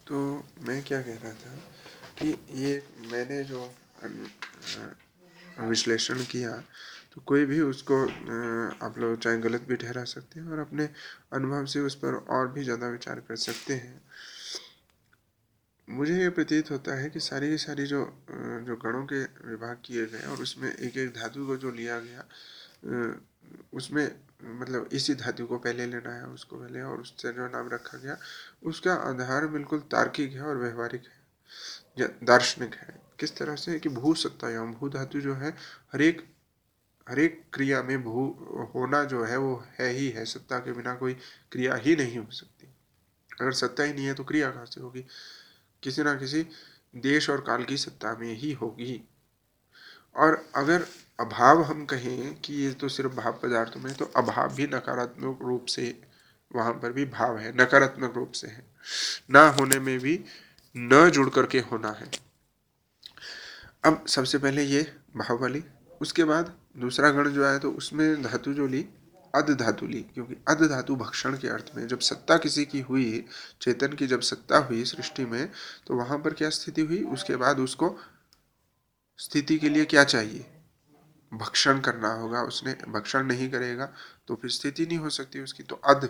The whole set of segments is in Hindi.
तो मैं क्या कह रहा था कि ये मैंने जो विश्लेषण किया, तो कोई भी उसको आप लोग चाहे गलत भी ठहरा सकते हैं और अपने अनुभव से उस पर और भी ज़्यादा विचार कर सकते हैं। मुझे ये प्रतीत होता है कि सारी की सारी जो गणों के विभाग किए गए और उसमें एक एक धातु को जो लिया गया, उसमें मतलब इसी धातु को पहले लेना है, उसको पहले, और उससे जो नाम रखा गया उसका आधार बिल्कुल तार्किक है और व्यवहारिक है या दार्शनिक है। किस तरह से कि भू सत्तायाम, भू धातु जो है हर एक क्रिया में भू होना जो है वो है ही है। सत्ता के बिना कोई क्रिया ही नहीं हो सकती। अगर सत्ता ही नहीं है तो क्रिया कहाँ से होगी? किसी ना किसी देश और काल की सत्ता में ही होगी। और अगर अभाव हम कहें कि ये तो सिर्फ भाव पदार्थों में, तो अभाव भी नकारात्मक रूप से, वहां पर भी भाव है, नकारात्मक रूप से है। ना होने में भी न जुड़ करके होना है। अब सबसे पहले ये भाव वाली, उसके बाद दूसरा गण जो आया तो उसमें धातु जो ली, अध धातु ली, क्योंकि अध धातु भक्षण के अर्थ में। जब सत्ता किसी की हुई, चेतन की जब सत्ता हुई सृष्टि में, तो वहां पर क्या स्थिति हुई? उसके बाद उसको स्थिति के लिए क्या चाहिए? भक्षण करना होगा। उसने भक्षण नहीं करेगा तो फिर स्थिति नहीं हो सकती उसकी। तो अध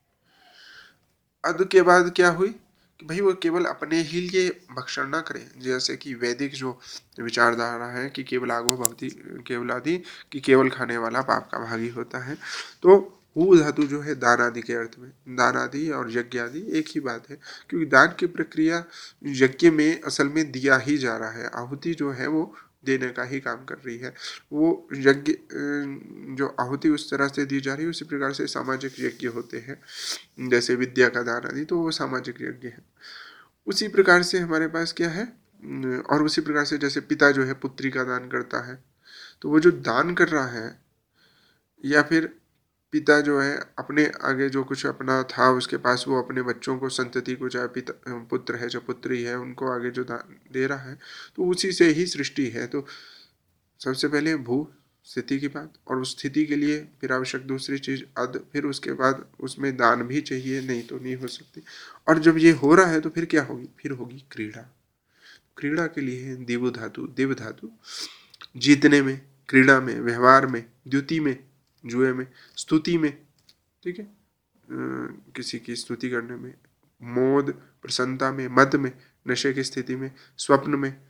अध के बाद क्या हुई कि भाई वो केवल अपने ही लिए भक्षण ना करे। जैसे कि वैदिक जो विचारधारा है कि केवल आगो भक्ति केवल आदि, कि केवल खाने वाला पाप का भागी होता है। तो हु धातु जो है दान आदि के अर्थ में, दान आदि और यज्ञ आदि एक ही बात है, क्योंकि दान की प्रक्रिया यज्ञ में असल में दिया ही जा रहा है। आहुति जो है वो देने का ही काम कर रही है। वो यज्ञ जो आहुति उस तरह से दी जा रही है, उसी प्रकार से सामाजिक यज्ञ होते हैं, जैसे विद्या का दान आदि, तो वो सामाजिक यज्ञ है। उसी प्रकार से हमारे पास क्या है, और उसी प्रकार से जैसे पिता जो है पुत्री का दान करता है, तो वो जो दान कर रहा है, या फिर पिता जो है अपने आगे जो कुछ अपना था उसके पास, वो अपने बच्चों को, संतति को, चाहे पिता पुत्र है जो पुत्री है, उनको आगे जो दान दे रहा है, तो उसी से ही सृष्टि है। तो सबसे पहले भू स्थिति की बात, और उस स्थिति के लिए फिर आवश्यक दूसरी चीज अद, फिर उसके बाद उसमें दान भी चाहिए, नहीं तो नहीं हो सकती। और जब ये हो रहा है तो फिर क्या होगी? फिर होगी क्रीड़ा। क्रीड़ा के लिए है दिव धातु। दिव धातु जीतने में, क्रीड़ा में, व्यवहार में, द्युति में, जुए में, स्तुति में, ठीक है, किसी की स्तुति करने में, मोद प्रसन्नता में, मद में, नशे की स्थिति में, स्वप्न में,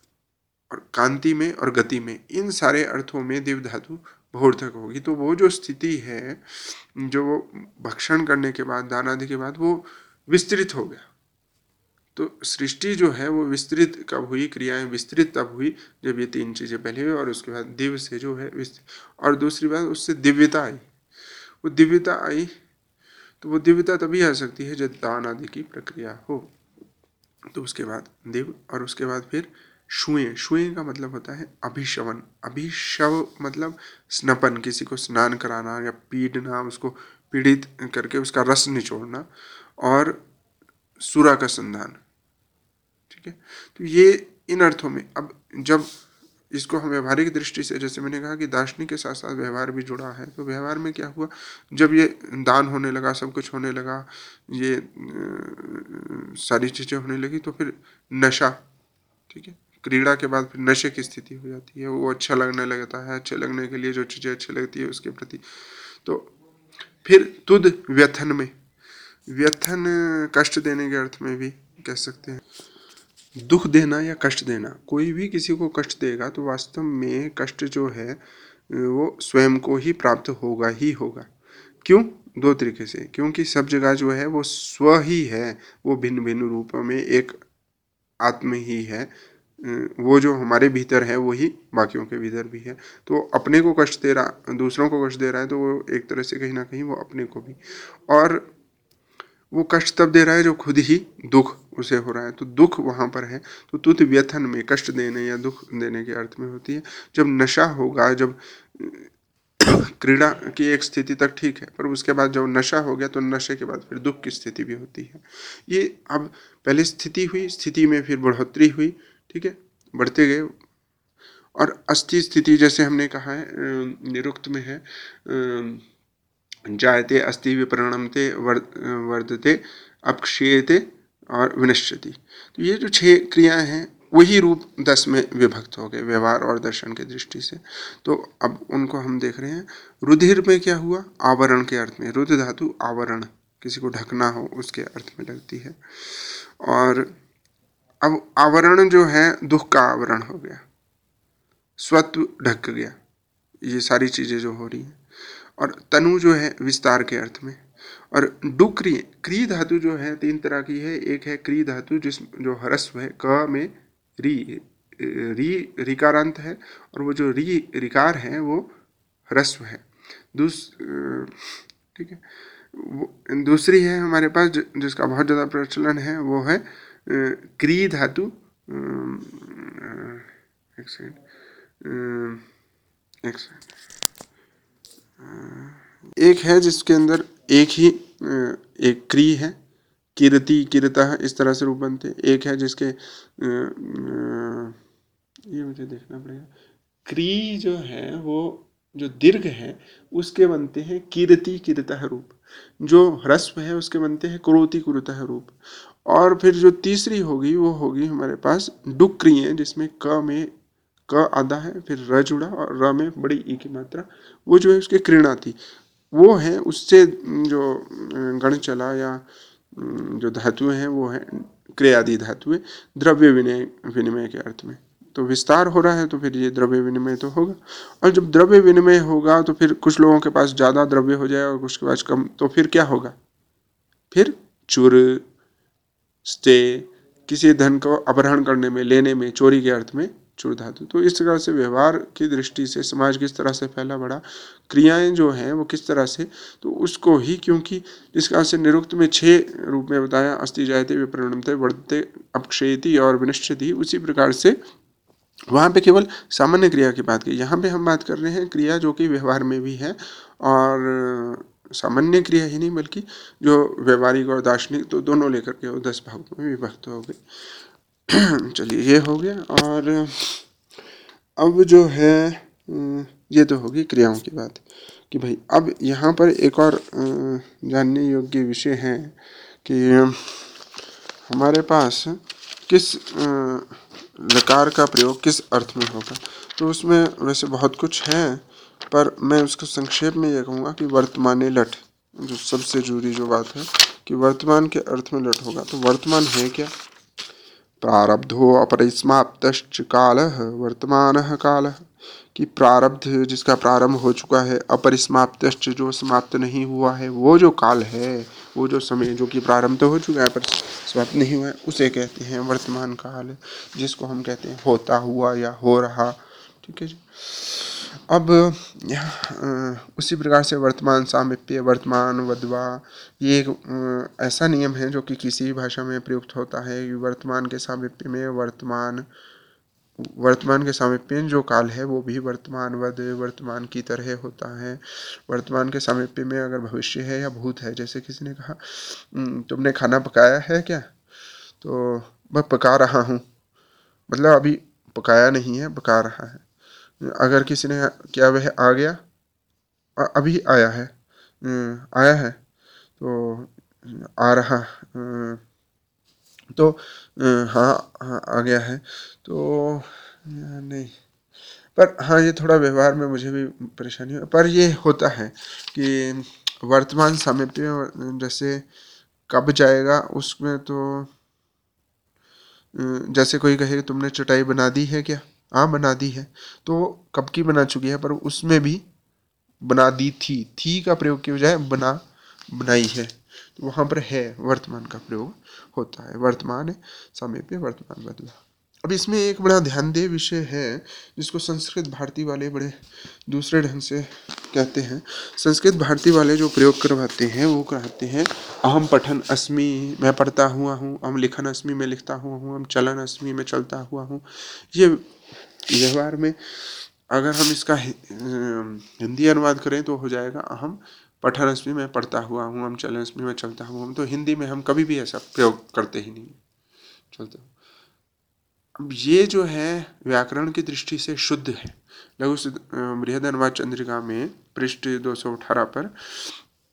और कांति में और गति में, इन सारे अर्थों में दिव धातु बहुर्थक होगी। तो वो जो स्थिति है, जो वो भक्षण करने के बाद, दान आदि के बाद, वो विस्तृत हो गया। तो सृष्टि जो है वो विस्तृत कब हुई? क्रियाएं विस्तृत तब हुई जब ये तीन चीजें पहले हुई, और उसके बाद दिव्य से जो है और दूसरी बात उससे दिव्यता आई। वो दिव्यता आई तो वो दिव्यता तभी आ सकती है जब दान आदि की प्रक्रिया हो। तो उसके बाद दिव, और उसके बाद फिर शुएं। शुएं का मतलब होता है अभिशवन। अभिशव मतलब स्नपन, किसी को स्नान कराना या पीड़ना, उसको पीड़ित करके उसका रस निचोड़ना, और सुरा का संधान, ठीक है। तो ये इन अर्थों में, अब जब इसको हम व्यवहारिक दृष्टि से, जैसे मैंने कहा कि दार्शनिक के साथ साथ व्यवहार भी जुड़ा है, तो व्यवहार में क्या हुआ? जब ये दान होने लगा, सब कुछ होने लगा, ये सारी चीजें होने लगी, तो फिर नशा, ठीक है, क्रीड़ा के बाद फिर नशे की स्थिति हो जाती है। वो अच्छा लगने लगता है, अच्छे लगने के लिए जो चीजें अच्छी लगती है उसके प्रति। तो फिर तुद व्यथन में, व्यथन कष्ट देने के अर्थ में भी कह सकते हैं। दुख देना या कष्ट देना, कोई भी किसी को कष्ट देगा तो वास्तव में कष्ट जो है वो स्वयं को ही प्राप्त होगा ही होगा। क्यों? दो तरीके से, क्योंकि सब जगह जो है वो स्व ही है, वो भिन्न भिन्न रूपों में एक आत्म ही है। वो जो हमारे भीतर है वही बाकियों के भीतर भी है। तो अपने को कष्ट दे रहा, दूसरों को कष्ट दे रहा है, तो वो एक तरह से कहीं ना कहीं वो अपने को भी, और वो कष्ट तब दे रहा है जो खुद ही दुख उसे हो रहा है। तो दुख वहां पर है। तो तुत व्यथन में कष्ट देने या दुख देने के अर्थ में होती है। जब नशा होगा, जब क्रीड़ा की एक स्थिति तक ठीक है, पर उसके बाद जब नशा हो गया तो नशे के बाद फिर दुख की स्थिति भी होती है। ये अब पहले स्थिति हुई, स्थिति में फिर बढ़ोतरी हुई, ठीक है, बढ़ते गए। और अस्थि स्थिति जैसे हमने कहा है, निरुक्त में है, जायते अस्ति विपरणमते वर्धते अपक्षीयते और विनश्यति। तो ये जो 6 क्रियाएं हैं वही रूप 10 में विभक्त हो गए व्यवहार और दर्शन की दृष्टि से। तो अब उनको हम देख रहे हैं। रुधिर में क्या हुआ? आवरण के अर्थ में। रुद्र धातु आवरण, किसी को ढकना हो उसके अर्थ में लगती है। और अब आवरण जो है दुख का आवरण हो गया, स्वत्व ढक गया, ये सारी चीजें जो हो रही हैं। और तनु जो है विस्तार के अर्थ में। और डुक्रिय, क्री धातु जो है 3 तरह की है। एक है क्री धातु जिस जो ह्रस्व है, क में री रिकारांत है, और वो जो रिकार है वो ह्रस्व है। ठीक है। दूसरी है हमारे पास जिसका बहुत ज़्यादा प्रचलन है, वो है क्री धातु। एक सेकंड, एक है जिसके अंदर एक ही एक क्री है, कीर्ति कीर्तः इस तरह से रूप बनते। एक है जिसके ये मुझे देखना पड़ेगा, क्री जो है वो जो दीर्घ है उसके बनते हैं कीर्ति कीर्तः रूप, जो ह्रस्व है उसके बनते हैं कुरोति कुरुतः रूप। और फिर जो तीसरी होगी वो होगी हमारे पास डुक्री है, जिसमें क में क आधा है, फिर र जुड़ा और र में बड़ी ई की मात्रा, वो जो है उसके कृणा थी, वो है उससे जो गण चला या जो धातुएं हैं वो है क्रियादि धातुएं द्रव्य विनिमय के अर्थ में। तो विस्तार हो रहा है तो फिर ये द्रव्य विनिमय तो होगा। और जब द्रव्य विनिमय होगा तो फिर कुछ लोगों के पास ज़्यादा द्रव्य हो जाए और कुछ के पास कम, तो फिर क्या होगा? फिर चुर स्ते, किसी धन को अपहरण करने में, लेने में, चोरी के अर्थ में चुर धातु। तो इस तरह से व्यवहार की दृष्टि से समाज किस तरह से फैला बढ़ा, क्रियाएं जो हैं वो किस तरह से, तो उसको ही, क्योंकि इसका से निरुक्त में 6 रूप में बताया, अस्ति जायते विपरिणमते वर्धते अपक्षयति और विनश्यति, उसी प्रकार से वहाँ पे केवल सामान्य क्रिया की बात की। यहाँ पे हम बात कर रहे हैं क्रिया जो कि व्यवहार में भी है, और सामान्य क्रिया ही नहीं बल्कि जो व्यवहारिक और दार्शनिक, तो दोनों लेकर के वो 10 भागों में विभक्त हो गए। चलिए ये हो गया। और अब जो है ये तो होगी क्रियाओं की बात कि भाई अब यहाँ पर एक और जानने योग्य विषय है कि हमारे पास किस लकार का प्रयोग किस अर्थ में होगा। तो उसमें वैसे बहुत कुछ है, पर मैं उसको संक्षेप में ये कहूँगा कि वर्तमाने लट, जो सबसे जरूरी जो बात है कि वर्तमान के अर्थ में लट होगा। तो वर्तमान है क्या? प्रारब्धो अपरिसमाप्तश्च कालः वर्तमानः कालः, कि प्रारब्ध जिसका प्रारंभ हो चुका है, अपरिसमाप्तश्च जो समाप्त नहीं हुआ है, वो जो काल है, वो जो समय जो कि प्रारंभ तो हो चुका है पर समाप्त नहीं हुआ है, उसे कहते हैं वर्तमान काल, जिसको हम कहते हैं होता हुआ या हो रहा। ठीक है जी। अब उसी प्रकार से वर्तमान सामीप्य, वर्तमान वद्वा, ये एक ऐसा नियम है जो कि किसी भी भाषा में प्रयुक्त होता है। वर्तमान के सामीप्य में वर्तमान के सामीप्य में जो काल है वो भी वर्तमानवद, वर्तमान की तरह होता है। वर्तमान के सामीप्य में अगर भविष्य है या भूत है, जैसे किसी ने कहा तुमने खाना पकाया है क्या? तो मैं पका रहा हूँ, मतलब अभी पकाया नहीं है, पका रहा है। अगर किसी ने क्या वह आ गया, अभी आया है, आया है, तो आ रहा, तो हाँ हाँ आ गया है, तो नहीं, पर हाँ ये थोड़ा व्यवहार में मुझे भी परेशानी है, पर ये होता है कि वर्तमान समय पे जैसे कब जाएगा उसमें, तो जैसे कोई कहे कि तुमने चटाई बना दी है क्या? हाँ बना दी है, तो कब की बना चुकी है, पर उसमें भी बना दी थी का प्रयोग की बजाय बनाई है, तो वहाँ पर है वर्तमान का प्रयोग होता है। वर्तमान है समय पे वर्तमान बदला। अब इसमें एक बड़ा ध्यान दे विषय है जिसको संस्कृत भारती वाले बड़े दूसरे ढंग से कहते हैं। संस्कृत भारती वाले जो प्रयोग करवाते हैं वो कहते हैं अहम पठन अस्मि, मैं पढ़ता हुआ हूँ, अहम लिखन अस्मि, मैं लिखता हुआ हूँ, अहम चलन अस्मि, मैं चलता हुआ हूँ। ये व्यवहार में अगर हम इसका हिंदी अनुवाद करें तो हो जाएगा अहम पठन अस्मि, मैं पढ़ता हुआ हूँ, हम चलन अस्मि, मैं चलता हुआ हूँ। तो हिंदी में हम कभी भी ऐसा प्रयोग करते ही नहीं, चलते। अब ये जो है व्याकरण की दृष्टि से शुद्ध है। लघु बृहद अनुवाद चंद्रिका में पृष्ठ 218 पर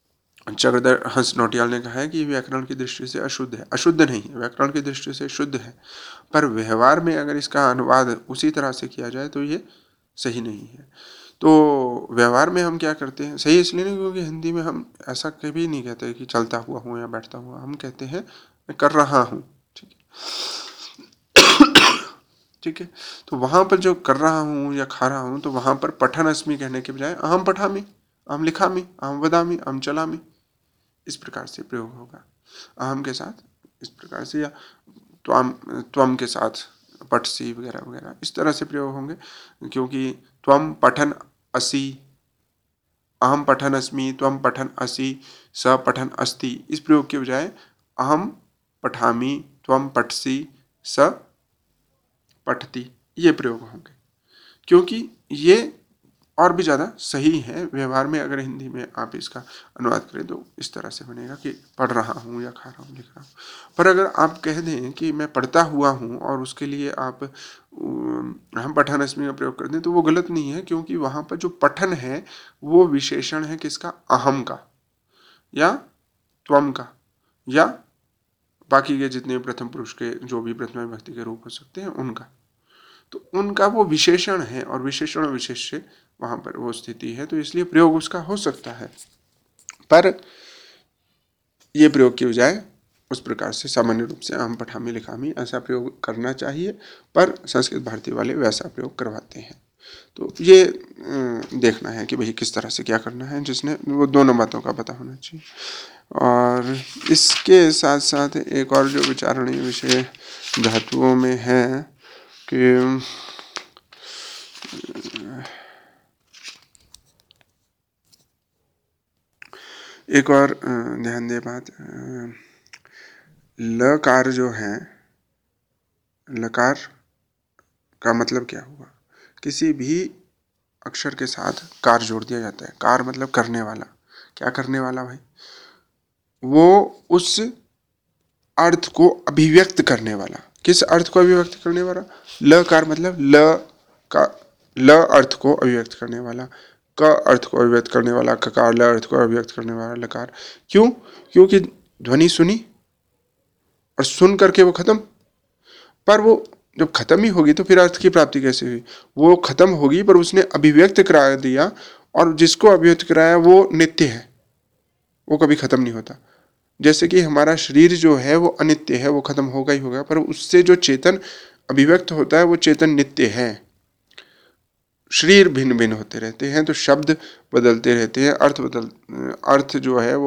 चक्रधर हंस नौटियाल ने कहा है कि व्याकरण की दृष्टि से अशुद्ध है। अशुद्ध नहीं है, व्याकरण की दृष्टि से शुद्ध है, पर व्यवहार में अगर इसका अनुवाद उसी तरह से किया जाए तो ये सही नहीं है। तो व्यवहार में हम क्या करते हैं, सही इसलिए नहीं क्योंकि हिंदी में हम ऐसा कभी नहीं कहते कि चलता हुआ हूँ या बैठता हुआ, हम कहते हैं मैं कर रहा हूँ। ठीक है, ठीक है। तो वहाँ पर जो कर रहा हूँ या खा रहा हूँ, तो वहाँ पर पठन अस्मि कहने के बजाय अहम पठामि, अहम लिखामि, अहम वदामि, अहम चलामि, इस प्रकार से प्रयोग होगा। अहम के साथ इस प्रकार से, या त्वम त्वम के साथ पठसी वगैरह वगैरह इस तरह से प्रयोग होंगे, क्योंकि त्वम पठन असि, अहम पठन अस्मि, त्वम पठन असि, स पठन अस्ति, इस प्रयोग के बजाय अहम पठामि, त्वम पठसी, स पठति, ये प्रयोग होंगे, क्योंकि ये और भी ज़्यादा सही है। व्यवहार में अगर हिंदी में आप इसका अनुवाद करें तो इस तरह से बनेगा कि पढ़ रहा हूँ या खा रहा हूँ, लिख रहा हूँ। पर अगर आप कह दें कि मैं पढ़ता हुआ हूँ और उसके लिए आप हम पठन अस्मि का प्रयोग कर दें तो वो गलत नहीं है, क्योंकि वहाँ पर जो पठन है वो विशेषण है किसका, अहम का या त्वम का या बाकी के जितने प्रथम पुरुष के जो भी प्रथमा विभक्ति के रूप हो सकते हैं उनका, तो उनका वो विशेषण है और विशेषण विशेष से वहाँ पर वो स्थिति है, तो इसलिए प्रयोग उसका हो सकता है। पर ये प्रयोग की बजाय उस प्रकार से सामान्य रूप से अहम पठामि लिखामि ऐसा प्रयोग करना चाहिए, पर संस्कृत भारती वाले वैसा प्रयोग करवाते हैं। तो ये देखना है कि भाई किस तरह से क्या करना है, जिसने वो दोनों बातों का पता होना चाहिए। और इसके साथ साथ एक और जो विचारणीय विषय धातुओं में है कि एक और ध्यान दे बात, लकार जो है, लकार का मतलब क्या हुआ, किसी भी अक्षर के साथ कार जोड़ दिया जाता है। कार मतलब करने वाला, क्या करने वाला भाई, वो उस अर्थ को अभिव्यक्त करने वाला। किस अर्थ को अभिव्यक्त करने वाला, लकार मतलब ल का, ल अर्थ को अभिव्यक्त करने वाला, क अर्थ को अभिव्यक्त करने वाला, ककार, ल अर्थ को अभिव्यक्त करने वाला लकार। क्यों, क्योंकि ध्वनि सुनी और सुन करके वो खत्म, पर वो जब खत्म ही होगी तो फिर अर्थ की प्राप्ति कैसे हुई, वो खत्म होगी पर उसने अभिव्यक्त करा दिया, और जिसको अभिव्यक्त कराया वो नित्य है, वो कभी खत्म नहीं होता। जैसे कि हमारा शरीर जो है वो अनित्य है, वो खत्म होगा ही होगा, पर उससे जो चेतन अभिव्यक्त होता है वो चेतन नित्य है। शरीर भिन्न भिन्न होते रहते हैं, तो शब्द बदलते रहते हैं, अर्थ जो है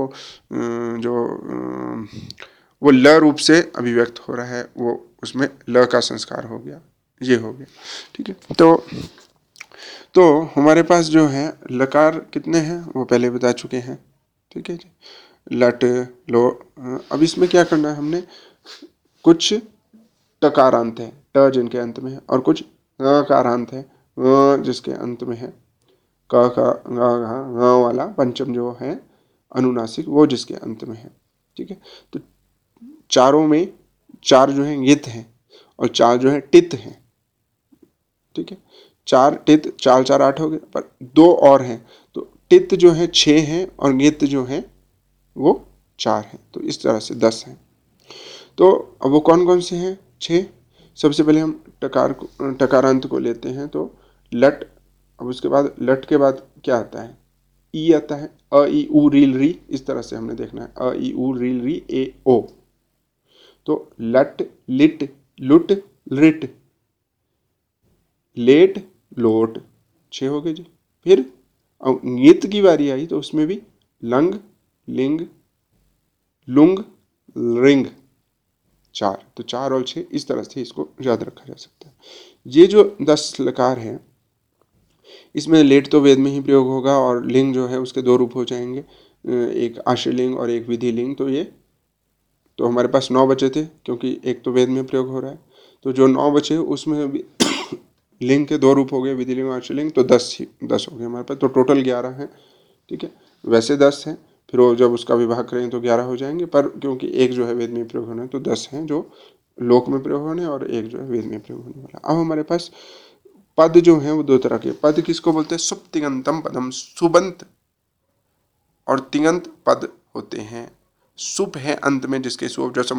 वो ल रूप से अभिव्यक्त हो रहा है, वो उसमें ल का संस्कार हो गया, ये हो गया। ठीक है, तो हमारे पास जो है लकार कितने हैं वो पहले बता चुके हैं। ठीक है जी, लट लो। अब इसमें क्या करना है, हमने कुछ टकारांत है, ट जिनके अंत में है, और कुछ ङकारांत है, जिसके अंत में है, क का ङ वाला पंचम जो है अनुनासिक वो जिसके अंत में है। ठीक है, तो चारों में चार जो है यित हैं और चार जो है टित हैं। ठीक है, चार टित, चार चार आठ हो गए, पर दो और हैं, तो टित जो है 6 हैं और यित जो है वो 4 हैं, तो इस तरह से 10 हैं। तो अब वो कौन कौन से हैं, 6। सबसे पहले हम टकारांत को लेते हैं, तो लट। अब उसके बाद लट के बाद क्या आता है, ई आता है, अ ई उ रील री, इस तरह से हमने देखना है, अ ई उ रील री ए ओ। तो लट लिट लुट लिट लेट लोट, 6 हो गए जी। फिर अब ङित की बारी आई तो उसमें भी लंग लिंग लुंग रिंग, 4। तो 4 और 6 इस तरह से इसको याद रखा जा सकता है। ये जो 10 लकार हैं इसमें लेट तो वेद में ही प्रयोग होगा, और लिंग जो है उसके 2 रूप हो जाएंगे, एक आश्रयलिंग और एक विधि लिंग। तो ये तो हमारे पास 9 बचे थे, क्योंकि एक तो वेद में प्रयोग हो रहा है, तो जो 9 बचे उसमें भी लिंग के 2 रूप हो गए, विधि लिंग और आश्रयलिंग, तो 10 हो गए हमारे पास, तो टोटल 11 है। ठीक है, वैसे 10 हैं, फिर वो जब उसका विभाग करेंगे तो 11 हो जाएंगे, पर क्योंकि एक जो है वेद में प्रयोग होना है तो 10 हैं जो लोक में प्रयोग होने, और एक जो है वेद में प्रयोग होने वाला। अब हमारे पास पद जो है वो 2 तरह के। पद किसको बोलते हैं, सुप्तिगंतम पदम, सुबंत और तिङंत पद होते हैं। सुप है अंत में, जिसके सुप जो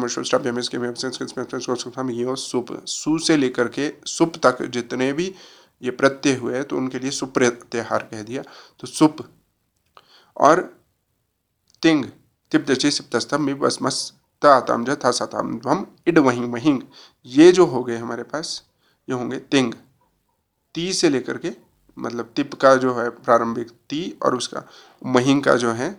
सुप, सु से लेकर के सुप तक जितने भी ये प्रत्यय हुए तो उनके लिए सुप्रत्याहार कह दिया। तो सुप और तिंग तिप दचे सिप्तस्तम में बस मस तातम था सताम ध्वम इड वहीं वहीं, ये जो हो गए हमारे पास, ये होंगे तिंग। ती से लेकर के मतलब तिप का जो है प्रारंभिक ती और उसका महीन का जो है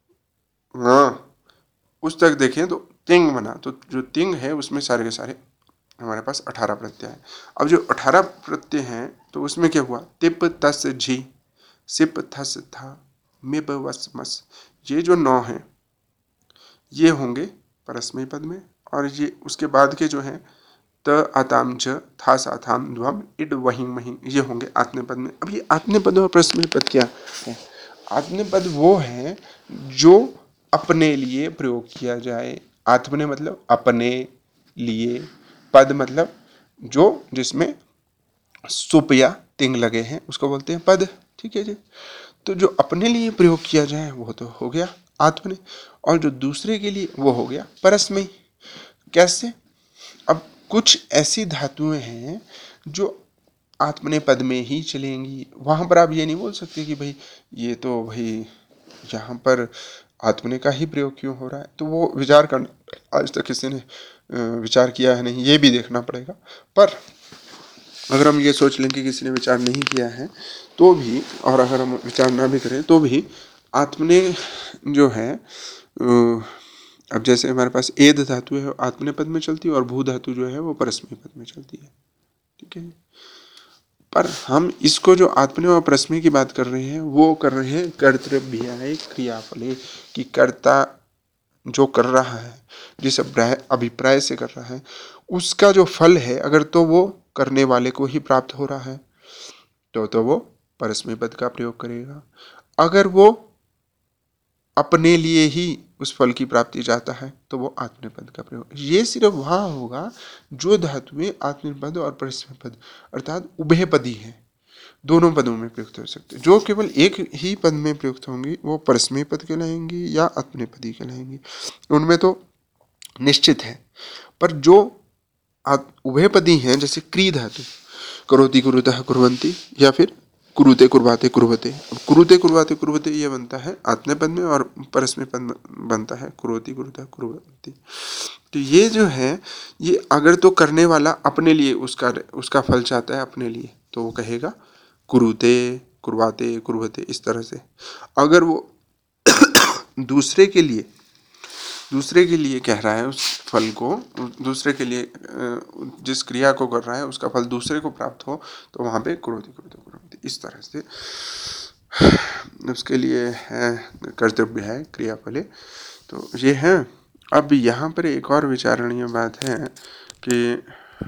उस तक देखें तो तिंग बना। तो जो तिंग है उसमें सारे के सारे हमारे पास 18 प्रत्यय हैं। अब जो 18 प्रत्यय हैं तो उसमें क्या हुआ, तिप तस झी सिप थस था मिप वस मस, ये जो 9 हैं ये होंगे परस्मय पद में, और ये उसके बाद के जो हैं त आताम च था साथाम ध्वम इड वहीं वहीं, ये होंगे आत्मनेपद पद में। अब ये आत्मनेपद पद और परस्मय पद क्या है? आत्मनेपद पद वो है जो अपने लिए प्रयोग किया जाए। आत्मने मतलब अपने लिए, पद मतलब जो जिसमें सुप या तिंग लगे हैं उसको बोलते हैं पद। ठीक है जी। तो जो अपने लिए प्रयोग किया जाए वो तो हो गया आत्मने, और जो दूसरे के लिए वो हो गया परस्मय। कैसे? अब कुछ ऐसी धातुएं हैं जो आत्मने पद में ही चलेंगी, वहां पर आप ये नहीं बोल सकते कि भाई ये तो भाई यहाँ पर आत्मने का ही प्रयोग क्यों हो रहा है, तो वो विचार करना आज तक किसी ने विचार किया है नहीं, ये भी देखना पड़ेगा। पर अगर हम ये सोच लें कि किसी ने विचार नहीं किया है तो भी, और अगर हम विचार ना भी करें तो भी आत्मने जो है अब जैसे हमारे पास एद धातु है आत्मने पद में चलती है और भू धातु जो है वो परस्मय पद में चलती है। ठीक है। पर हम इसको जो आत्मने और परस्मय की बात कर रहे हैं वो कर रहे हैं कर्तव्याय क्रियाफले, कि कर्ता जो कर रहा है जिस अभिप्राय से कर रहा है उसका जो फल है अगर तो वो करने वाले को ही प्राप्त हो रहा है तो वो परस्मय पद का प्रयोग करेगा। अगर वो अपने लिए ही उस फल की प्राप्ति चाहता है तो वो आत्मनेपद का प्रयोग, ये सिर्फ वहाँ होगा जो धातुएं आत्मनेपद और परस्मय पद अर्थात उभय पदी है, दोनों पदों में प्रयुक्त हो सकते हैं। जो केवल एक ही पद में प्रयुक्त होंगी वो परस्मय पद कहलाएंगी या आत्मनेपदी कहलाएंगी, उनमें तो निश्चित है। पर जो उभयपदी हैं जैसे क्री धातु करोति कुरुतः कुर्वन्ति या फिर कुरुते कुर्वाते कुर्वते, अब कुरुते कुर्वाते कुर्वते ये बनता है आत्मनेपद पद में और परस्मय पद बनता है कुरोति कुरुतः कुर्वन्ति। तो ये जो है ये अगर तो करने वाला अपने लिए उसका फल चाहता है अपने लिए तो वो कहेगा कुरुते कुर्वाते कुर्वते इस तरह से। अगर वो दूसरे के लिए कह रहा है उस फल को, दूसरे के लिए जिस क्रिया को कर रहा है उसका फल दूसरे को प्राप्त हो तो वहाँ पे कुरोति कुरुते कुर्वन्ति इस तरह से उसके लिए है कर्तव्य है क्रियाफले। तो ये है। अब यहाँ पर एक और विचारणीय बात है कि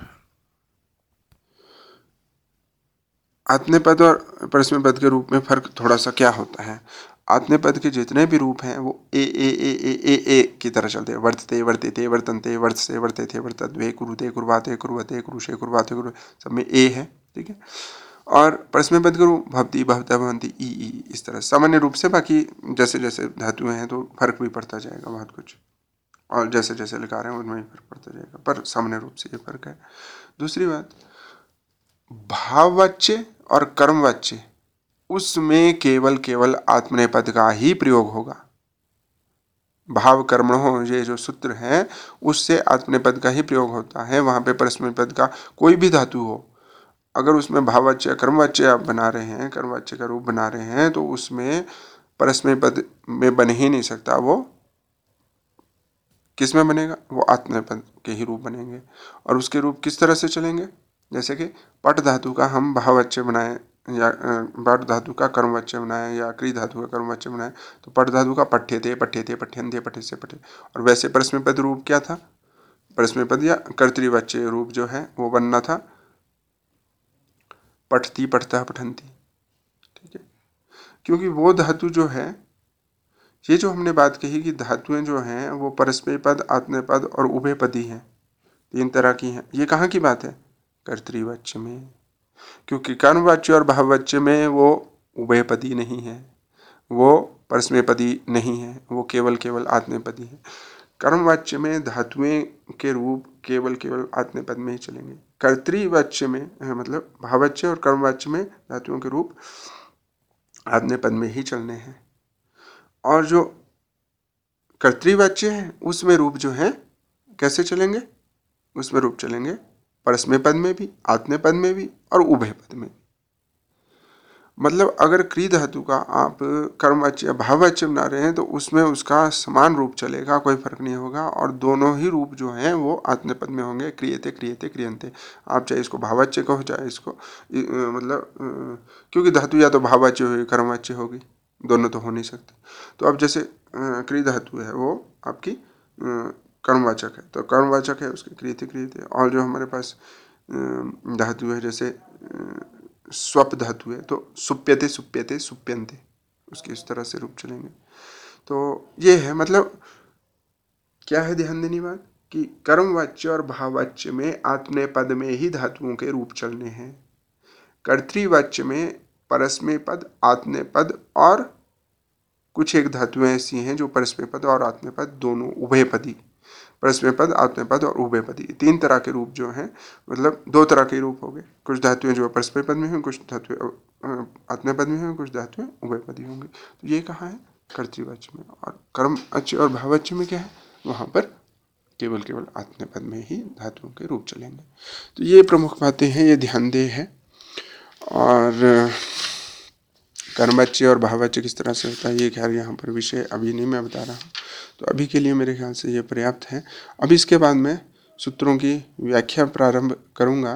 आत्मनेपद और परस्मय पद के रूप में फर्क थोड़ा सा क्या होता है। आत्मनेपद के जितने भी रूप हैं वो ए की तरह चलते हैं, वर्तते वर्तेते वर्तन्ते वर्तसे वर्तेथे वर्तद्वे कुरुते कुर्वाते कुर्वते कुरुषे कुर्वाते कुर्व, सब में ए है। ठीक है। और परस्मय पद के रूप भवति भवता भवन्ति ई इस तरह सामान्य रूप से, बाकी जैसे जैसे धातुएं हैं तो फर्क भी पड़ता जाएगा बहुत कुछ, और जैसे जैसे लिखा रहे हैं उनमें भी फर्क पड़ता जाएगा, पर सामान्य रूप से ये फर्क है। दूसरी बात, भाववाच्य और कर्मवाच्य उसमें केवल आत्मनेपद का ही प्रयोग होगा। भाव कर्मणो ये जो सूत्र है उससे आत्मनेपद का ही प्रयोग होता है। वहां पे परस्मय पद का कोई भी धातु हो अगर उसमें भाववाच्य कर्मवाच्य आप बना रहे हैं, कर्मवाच्य का रूप बना रहे हैं तो उसमें परस्मय पद में बन ही नहीं सकता। वो किस में बनेगा? वो आत्मनेपद के ही रूप बनेंगे। और उसके रूप किस तरह से चलेंगे? जैसे कि पट धातु का हम भाववाच्य बनाए या पट धातु का कर्मवाच्य बनाए या क्री धातु का कर्मवाच्य बनाए तो पट धातु का पठ्यते पठ्यते पठ्यन्ते पठ्यसे पठ्य। और वैसे परस्मय पद रूप क्या था? परस्मय पद या कर्तृवाच्य रूप जो है वो बनना था पठती पठता पठन्ति। ठीक है। क्योंकि वो धातु जो है, ये जो हमने बात कही कि धातुएं जो हैं वो परस्मय पद आत्मनेपद और उभयपदी हैं, 3 तरह की हैं। ये कहाँ की बात है? कर्तृवाच्य में। क्योंकि कर्मवाच्य और भाववाच्य में वो उभयपदी नहीं है, वो परस्मैपदी नहीं है, वो केवल आत्मनेपदी है। कर्मवाच्य में धातुएं के रूप केवल आत्मनेपद में ही चलेंगे। कर्तृवाच्य में मतलब भाववाच्य और कर्मवाच्य में धातुओं के रूप आत्मनेपद में ही चलने हैं। और जो कर्तृवाच्य है उसमें रूप जो है कैसे चलेंगे, उसमें रूप चलेंगे परस्मैपद में भी, आत्मनेपद में भी और उभयपद में। मतलब अगर क्री धातु का आप कर्मवाच्य या भाववाच्य बना रहे हैं तो उसमें उसका समान रूप चलेगा, कोई फर्क नहीं होगा, और दोनों ही रूप जो हैं वो आत्मनेपद में होंगे, क्रियते क्रियते क्रियन्ते। आप चाहे इसको भाववाच्य कहो चाहे इसको क्योंकि धातु या तो भाववाच्य होगी कर्मवाच्य होगी, दोनों तो हो नहीं सकते। तो अब जैसे क्री धातु है वो आपकी कर्मवाचक है, तो कर्मवाचक है उसके क्रियते क्रियते। और जो हमारे पास धातु है जैसे स्वप धातु है तो सुप्यते सुप्यते सुप्यन्ते, उसके इस तरह से रूप चलेंगे। तो ये है, मतलब क्या है ध्यान देने बात कि कर्मवाच्य और भाववाच्य में आत्मनेपद में ही धातुओं के रूप चलने हैं। कर्तृवाच्य में परस्मैपद, आत्मनेपद और कुछ एक धातुएं ऐसी हैं जो परस्मैपद और आत्मनेपद दोनों उभयपदी, परस्मैपद, आत्मनेपद और उभयपदी, तीन तरह के रूप जो हैं, मतलब दो तरह के रूप हो गए। कुछ धातुएं जो परस्मैपद में हैं, कुछ धातुएं आत्मनेपद में हैं, कुछ धातुएं उभयपदी होंगी। तो ये कहाँ है कर्तृवाच्य में। और कर्मवाच्य और भाववाच्य में क्या है, वहाँ पर केवल आत्मनेपद में ही धातुओं के रूप चलेंगे। तो ये प्रमुख बातें हैं, ये ध्यान दे है। और कर्मवाच्य और भाववाच्य किस तरह से होता है ये खैर यहाँ पर विषय अभी नहीं मैं बता रहा हूँ, तो अभी के लिए मेरे ख्याल से ये पर्याप्त है। अभी इसके बाद मैं सूत्रों की व्याख्या प्रारंभ करूँगा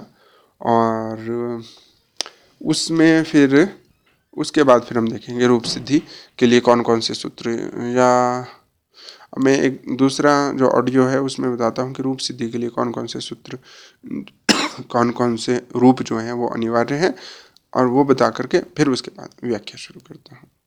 और उसमें फिर उसके बाद फिर हम देखेंगे रूप सिद्धि के लिए कौन कौन से सूत्र, या मैं एक दूसरा जो ऑडियो है उसमें बताता हूँ कि रूप सिद्धि के लिए कौन कौन से सूत्र कौन कौन से रूप जो हैं वो अनिवार्य हैं, और वो बता करके फिर उसके बाद व्याख्या शुरू करता हूँ।